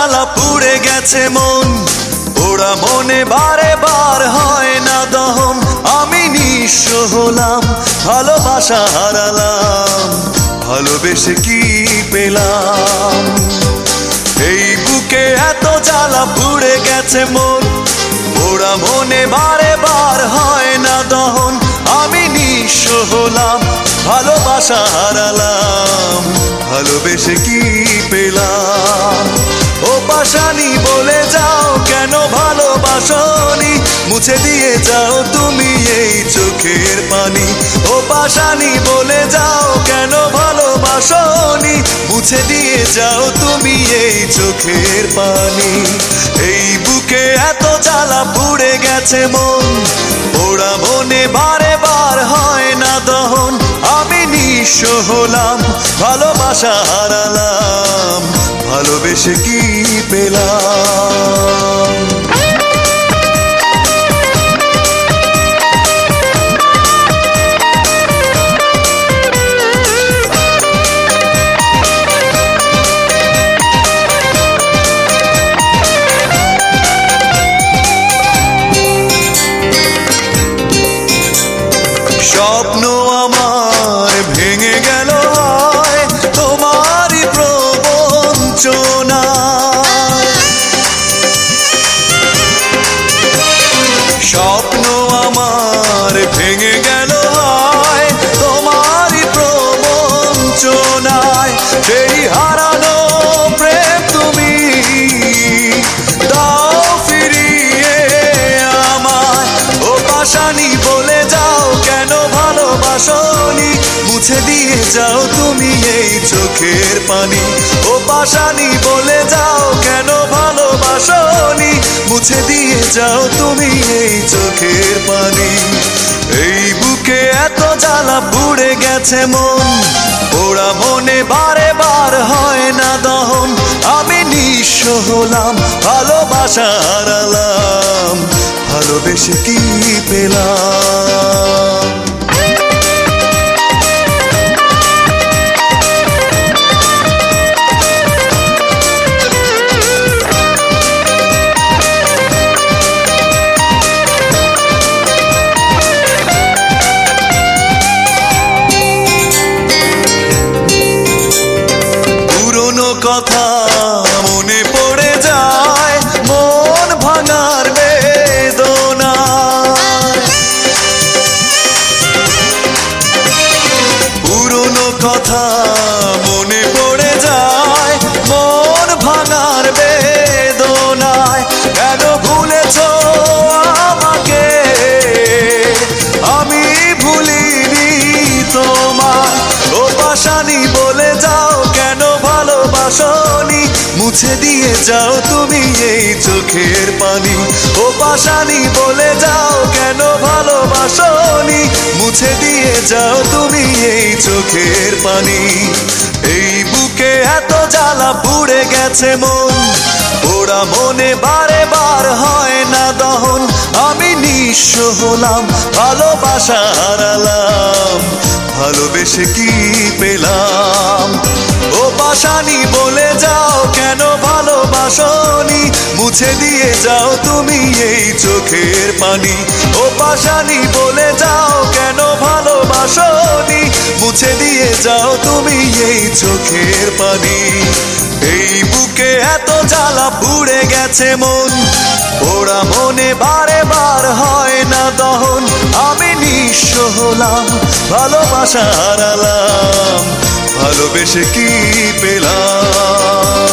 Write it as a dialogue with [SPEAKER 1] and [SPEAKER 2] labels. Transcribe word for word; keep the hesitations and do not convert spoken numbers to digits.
[SPEAKER 1] জ্বালা পুড়ে গেছে মন, ওরা মনে বারে বার হয় না দহন। আমি নিঃস্ব হলাম, ভালোবাসা হারালাম, ভালোবেসে কি পেলাম? এই বুকে এত জ্বালা পুড়ে গেছে মন, ওরা মনে বারে বার হয় না দহন। আমি নিঃস্ব হলাম, ভালোবাসা হারালাম, ভালোবেসে কি পেলাম? ও পাশানি বলে যাও কেন ভালোবাসনি, মুছে দিয়ে যাও তুমি এই চোখের পানি। ও পাশানি বলে যাও কেন ভালোবাসনি, মুছে দিয়ে যাও তুমি এই চোখের পানি। এই বুকে এত জ্বালা পুড়ে গেছে মন, ওরা মনে বারে বার হয় না দহন। আমি নিঃস্ব হলাম, ভালোবাসা হারালাম, ভালোবেসে কি পেলাম? স্বপ্ন আমার ভেঙে গেল হয় তোমারই প্রবঞ্চনা, স্বপ্ন আমার ভেঙে গেল হয় তোমারই প্রবঞ্চনায়। সেই হারানো প্রেম তুমি দাও ফিরিয়ে আমায়। ও পাশানি বলে যাও কেন ভালোবাসনি, মুছে দিয়ে যাও তুমি এই চোখের পানি। ও পাশানি বলে যাও কেন ভালোবাসনি, মুছে দিয়ে যাও তুমি এই চোখের পানি। এই বুকে এত জ্বালা পুড়ে গেছে মন, ওরা মনে বারে বার হয় না দহন। আমি নিঃস্ব হলাম, ভালোবাসা হারালাম, ভালোবেসে কি পেলাম? কথা মনে পড়ে যায় মন ভাঙার বেদনা, পুরনো কথা মনে পড়ে যায় মন ভাঙার বেদনায়। কেন ভুলেছ আমাকে, আমি ভুলিনি তোমায়। ও পাশানি বলে যাও কেন ভালোবাসনি, মুছে দিয়ে যাও তুমি এই চোখের পানি। ও পাশানি বলে যাও কেন ভালোবাসনি, মুছে দিয়ে যাও তুমি এই চোখের পানি। এই বুকে এত জ্বালা পুড়ে গেছে মন, ওরা মনে বারে বার হয় না দহন। আমি নিঃস্ব হলাম, ভালোবাসা হারালাম, ভালোবেসে কি পেলাম? ও পাশানি বলে যাও কেন ভালোবাসনি, মুছে দিয়ে যাও তুমি এই চোখের পানি। ও পাশানি বলে যাও কেন ভালোবাসনি, মুছে দিয়ে যাও তুমি এই চোখের পানি। এই বুকে এত জ্বালা পুড়ে গেছে মন, ওরা মনে বারে বার হয় না দহন। আমি নিঃস্ব হলাম, ভালোবাসা হারালাম, ভালোবেসে কি পেলাম?